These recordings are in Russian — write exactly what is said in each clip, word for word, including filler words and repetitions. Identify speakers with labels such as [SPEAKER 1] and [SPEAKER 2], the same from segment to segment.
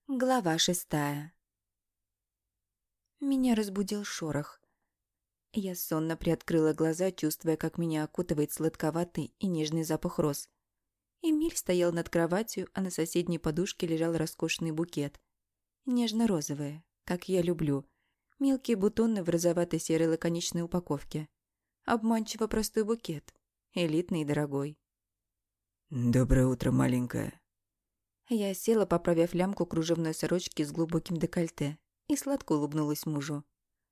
[SPEAKER 1] Глава шестая. Меня разбудил шорох. Я сонно приоткрыла глаза, чувствуя, как меня окутывает сладковатый и нежный запах роз. Эмиль стоял над кроватью, а на соседней подушке лежал роскошный букет. Нежно-розовые, как я люблю. Мелкие бутоны в розовато-серой лаконичной упаковке. Обманчиво простой букет. Элитный и дорогой.
[SPEAKER 2] «Доброе утро, маленькая».
[SPEAKER 1] Я села, поправив лямку кружевной сорочки с глубоким декольте, и сладко улыбнулась мужу.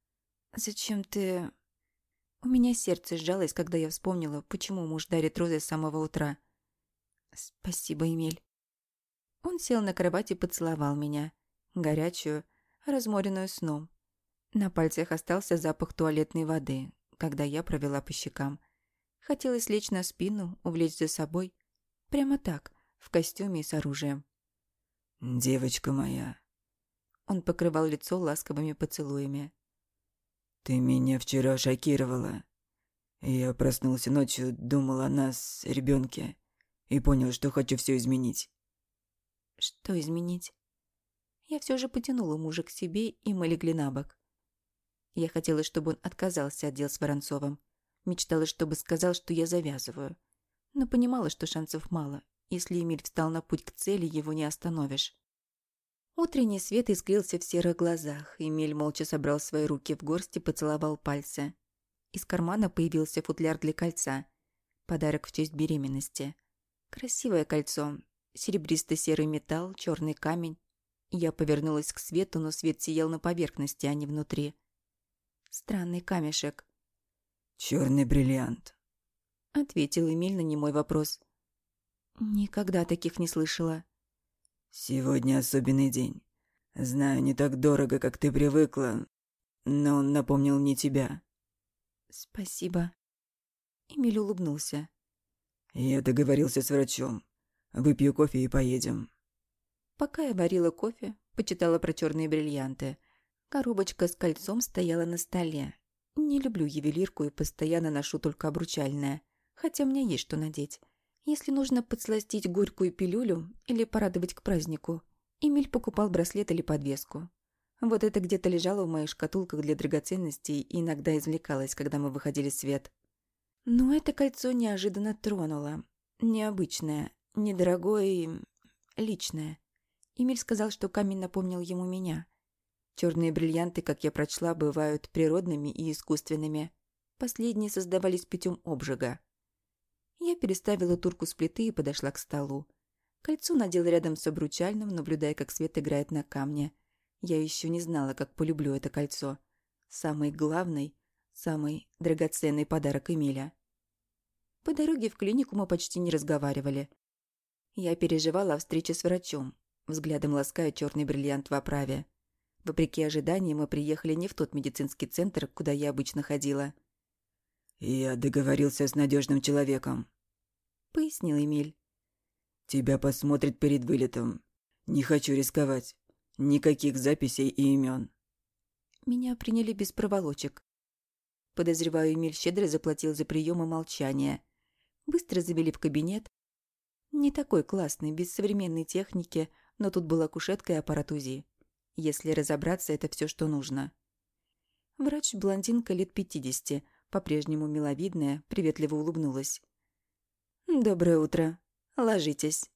[SPEAKER 1] «Зачем ты...» У меня сердце сжалось, когда я вспомнила, почему муж дарит розы с самого утра. «Спасибо, Эмиль». Он сел на кровать и поцеловал меня, горячую, разморенную сном. На пальцах остался запах туалетной воды, когда я провела по щекам. Хотелось лечь на спину, увлечь за собой. Прямо так, в костюме и с оружием.
[SPEAKER 2] «Девочка моя».
[SPEAKER 1] Он покрывал лицо ласковыми поцелуями.
[SPEAKER 2] «Ты меня вчера шокировала. Я проснулся ночью, думал о нас, ребенке, и понял, что хочу все изменить».
[SPEAKER 1] Что изменить? Я все же потянула мужа к себе, и мы легли на бок. Я хотела, чтобы он отказался от дел с Воронцовым. Мечтала, чтобы сказал, что я завязываю. Но понимала, что шансов мало. Если Эмиль встал на путь к цели, его не остановишь. Утренний свет искрился в серых глазах. Эмиль молча собрал свои руки в горсть и поцеловал пальцы. Из кармана появился футляр для кольца. Подарок в честь беременности. Красивое кольцо. Серебристо-серый металл, черный камень. Я повернулась к свету, но свет сиял на поверхности, а не внутри. Странный камешек.
[SPEAKER 2] «Черный бриллиант»,
[SPEAKER 1] — ответил Эмиль на немой вопрос. Никогда таких не слышала.
[SPEAKER 2] «Сегодня особенный день. Знаю, не так дорого, как ты привыкла, но он напомнил мне тебя».
[SPEAKER 1] «Спасибо». Эмиль улыбнулся.
[SPEAKER 2] «Я договорился с врачом. Выпью кофе и поедем».
[SPEAKER 1] Пока я варила кофе, почитала про черные бриллианты. Коробочка с кольцом стояла на столе. Не люблю ювелирку и постоянно ношу только обручальное, хотя мне есть что надеть. Если нужно подсластить горькую пилюлю или порадовать к празднику, Эмиль покупал браслет или подвеску. Вот это где-то лежало в моих шкатулках для драгоценностей и иногда извлекалось, когда мы выходили в свет. Но это кольцо неожиданно тронуло. Необычное, недорогое и личное. Эмиль сказал, что камень напомнил ему меня. Черные бриллианты, как я прочла, бывают природными и искусственными. Последние создавались путем обжига. Я переставила турку с плиты и подошла к столу. Кольцо надела рядом с обручальным, наблюдая, как свет играет на камне. Я еще не знала, как полюблю это кольцо. Самый главный, самый драгоценный подарок Эмиля. По дороге в клинику мы почти не разговаривали. Я переживала о встрече с врачом, взглядом лаская черный бриллиант в оправе. Вопреки ожиданиям, мы приехали не в тот медицинский центр, куда я обычно ходила.
[SPEAKER 2] «Я договорился с надежным человеком»,
[SPEAKER 1] — пояснил Эмиль.
[SPEAKER 2] «Тебя посмотрят перед вылетом. Не хочу рисковать. Никаких записей и имен».
[SPEAKER 1] Меня приняли без проволочек. Подозреваю, Эмиль щедро заплатил за прием и молчание. Быстро завели в кабинет. Не такой классный, без современной техники, но тут была кушетка и аппарат УЗИ. Если разобраться, это все, что нужно. Врач-блондинка лет пятидесяти, по-прежнему миловидная, приветливо улыбнулась. «Доброе утро. Ложитесь».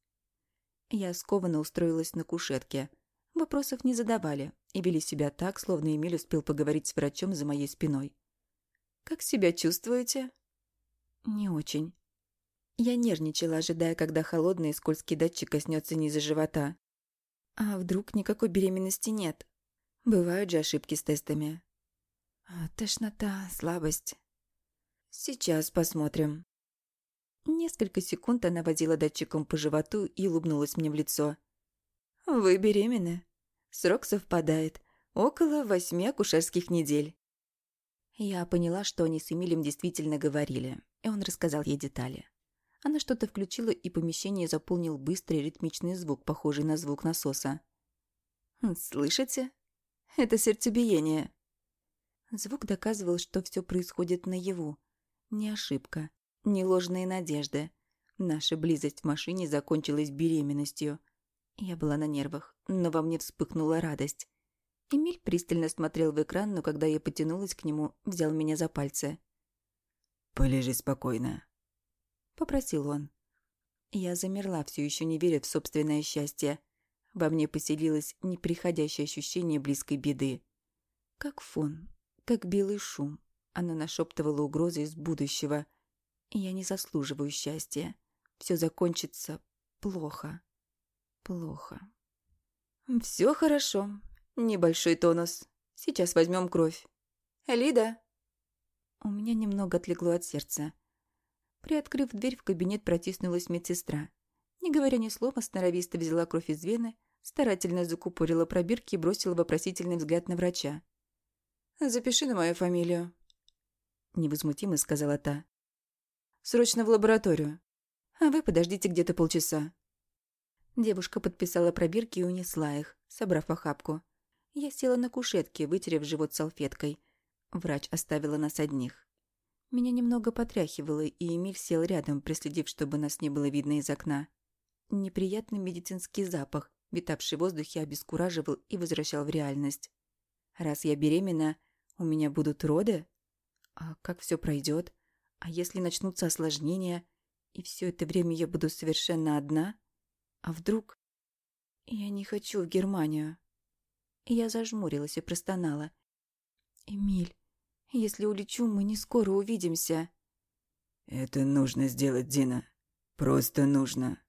[SPEAKER 1] Я скованно устроилась на кушетке. Вопросов не задавали и вели себя так, словно Эмиль успел поговорить с врачом за моей спиной. «Как себя чувствуете?» «Не очень». Я нервничала, ожидая, когда холодный и скользкий датчик коснется низа живота. А вдруг никакой беременности нет? Бывают же ошибки с тестами. А, тошнота, слабость. Сейчас посмотрим. Несколько секунд она водила датчиком по животу и улыбнулась мне в лицо. «Вы беременны. Срок совпадает. Около восьми акушерских недель». Я поняла, что они с Эмилем действительно говорили, и он рассказал ей детали. Она что-то включила, и помещение заполнил быстрый ритмичный звук, похожий на звук насоса. «Слышите? Это сердцебиение». Звук доказывал, что все происходит наяву. Не ошибка, не ложные надежды. Наша близость в машине закончилась беременностью. Я была на нервах, но во мне вспыхнула радость. Эмиль пристально смотрел в экран, но когда я потянулась к нему, взял меня за пальцы.
[SPEAKER 2] «Полежи спокойно»,
[SPEAKER 1] — попросил он. Я замерла, все еще не веря в собственное счастье. Во мне поселилось неприходящее ощущение близкой беды. Как фон, как белый шум. Оно нашептывало угрозы из будущего. Я не заслуживаю счастья. Все закончится плохо. Плохо. Все хорошо. Небольшой тонус. Сейчас возьмем кровь. Лида. У меня немного отлегло от сердца. Приоткрыв дверь, в кабинет протиснулась медсестра. Не говоря ни слова, сноровисто взяла кровь из вены, старательно закупорила пробирки и бросила вопросительный взгляд на врача. «Запиши на мою фамилию», — невозмутимо сказала та. «Срочно в лабораторию. А вы подождите где-то полчаса». Девушка подписала пробирки и унесла их, собрав охапку. Я села на кушетке, вытерев живот салфеткой. Врач оставила нас одних. Меня немного потряхивало, и Эмиль сел рядом, проследив, чтобы нас не было видно из окна. Неприятный медицинский запах, витавший в воздухе, обескураживал и возвращал в реальность. Раз я беременна, у меня будут роды? А как все пройдет? А если начнутся осложнения, и все это время я буду совершенно одна? А вдруг... Я не хочу в Германию. Я зажмурилась и простонала. «Эмиль, если улечу, мы не скоро увидимся».
[SPEAKER 2] «Это нужно сделать, Дина. Просто нужно».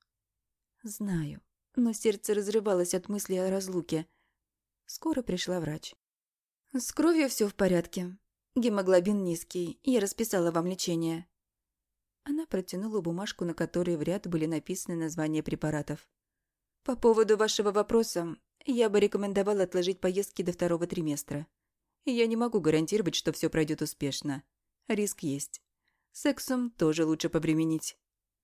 [SPEAKER 1] Знаю, но сердце разрывалось от мысли о разлуке. Скоро пришла врач. «С кровью все в порядке. Гемоглобин низкий. Я расписала вам лечение». Она протянула бумажку, на которой в ряд были написаны названия препаратов. «По поводу вашего вопроса, я бы рекомендовала отложить поездки до второго триместра. Я не могу гарантировать, что все пройдет успешно. Риск есть. Сексом тоже лучше повременить».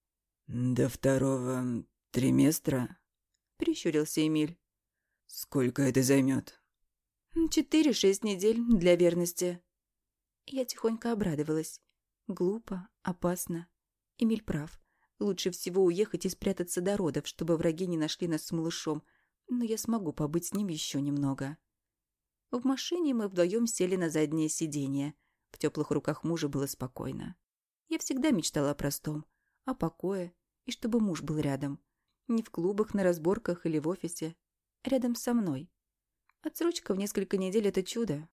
[SPEAKER 2] «До второго триместра?»
[SPEAKER 1] — прищурился Эмиль.
[SPEAKER 2] «Сколько это займет?»
[SPEAKER 1] «Четыре-шесть недель для верности». Я тихонько обрадовалась. Глупо, опасно. Эмиль прав. Лучше всего уехать и спрятаться до родов, чтобы враги не нашли нас с малышом, но я смогу побыть с ним еще немного. В машине мы вдвоем сели на заднее сиденье. В теплых руках мужа было спокойно. Я всегда мечтала о простом, о покое, и чтобы муж был рядом. Не в клубах, на разборках или в офисе. Рядом со мной. Отсрочка в несколько недель – это чудо.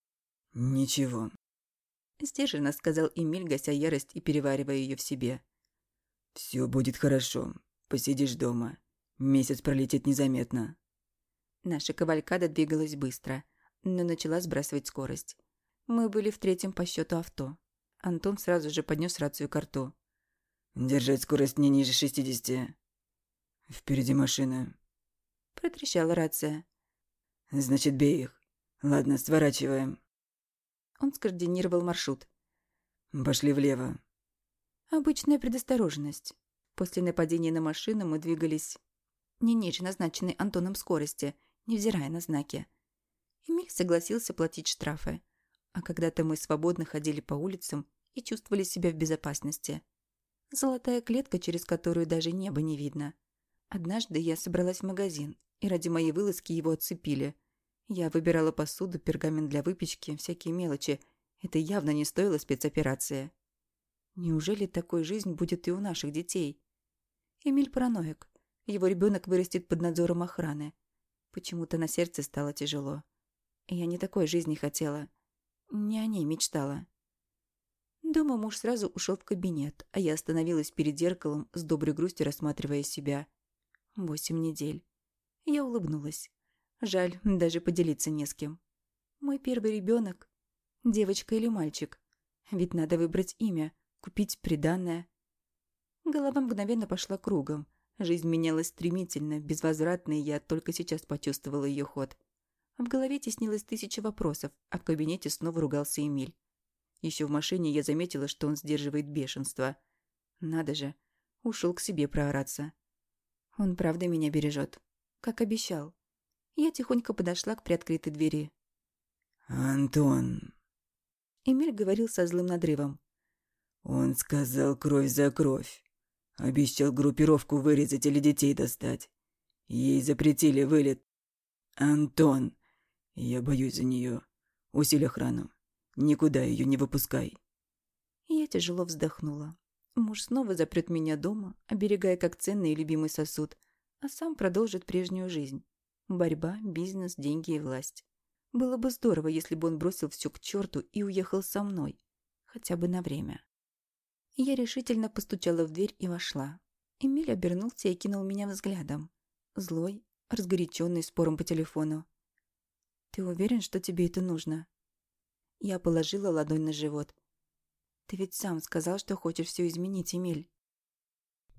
[SPEAKER 2] «Ничего»,
[SPEAKER 1] – сдержанно сказал Эмиль, гася ярость и переваривая ее в себе.
[SPEAKER 2] «Все будет хорошо. Посидишь дома. Месяц пролетит незаметно».
[SPEAKER 1] Наша кавалькада двигалась быстро, но начала сбрасывать скорость. Мы были в третьем по счету авто. Антон сразу же поднес рацию к рту.
[SPEAKER 2] «Держать скорость не ниже шестидесяти. Впереди машина».
[SPEAKER 1] Протрещала рация.
[SPEAKER 2] «Значит, бей их. Ладно, сворачиваем».
[SPEAKER 1] Он скоординировал маршрут.
[SPEAKER 2] «Пошли влево».
[SPEAKER 1] Обычная предосторожность. После нападения на машину мы двигались не ниже назначенной Антоном скорости, невзирая на знаки. Эмиль согласился платить штрафы. А когда-то мы свободно ходили по улицам и чувствовали себя в безопасности. Золотая клетка, через которую даже небо не видно. Однажды я собралась в магазин, и ради моей вылазки его отцепили. Я выбирала посуду, пергамент для выпечки, всякие мелочи. Это явно не стоило спецоперации. Неужели такой жизнь будет и у наших детей? Эмиль параноик. Его ребенок вырастет под надзором охраны. Почему-то на сердце стало тяжело. Я не такой жизни хотела. Не о ней мечтала. Дома муж сразу ушел в кабинет, а я остановилась перед зеркалом, с доброй грустью рассматривая себя. Восемь недель. Я улыбнулась. Жаль, даже поделиться не с кем. Мой первый ребенок. Девочка или мальчик? Ведь надо выбрать имя, купить приданное. Голова мгновенно пошла кругом. Жизнь менялась стремительно, безвозвратно, и я только сейчас почувствовала ее ход. В голове теснилось тысяча вопросов, а в кабинете снова ругался Эмиль. Еще в машине я заметила, что он сдерживает бешенство. Надо же, ушел к себе проораться. Он правда меня бережет, как обещал. Я тихонько подошла к приоткрытой двери.
[SPEAKER 2] «Антон...»
[SPEAKER 1] Эмиль говорил со злым надрывом.
[SPEAKER 2] «Он сказал кровь за кровь. Обещал группировку вырезать или детей достать. Ей запретили вылет. Антон, я боюсь за нее. Усиль охрану. Никуда ее не выпускай.
[SPEAKER 1] Я тяжело вздохнула. Муж снова запрет меня дома, оберегая как ценный и любимый сосуд, а сам продолжит прежнюю жизнь. Борьба, бизнес, деньги и власть. Было бы здорово, если бы он бросил все к черту и уехал со мной. Хотя бы на время. Я решительно постучала в дверь и вошла. Эмиль обернулся и кинул меня взглядом. Злой, разгоряченный спором по телефону. «Ты уверен, что тебе это нужно?» Я положила ладонь на живот. «Ты ведь сам сказал, что хочешь все изменить, Эмиль».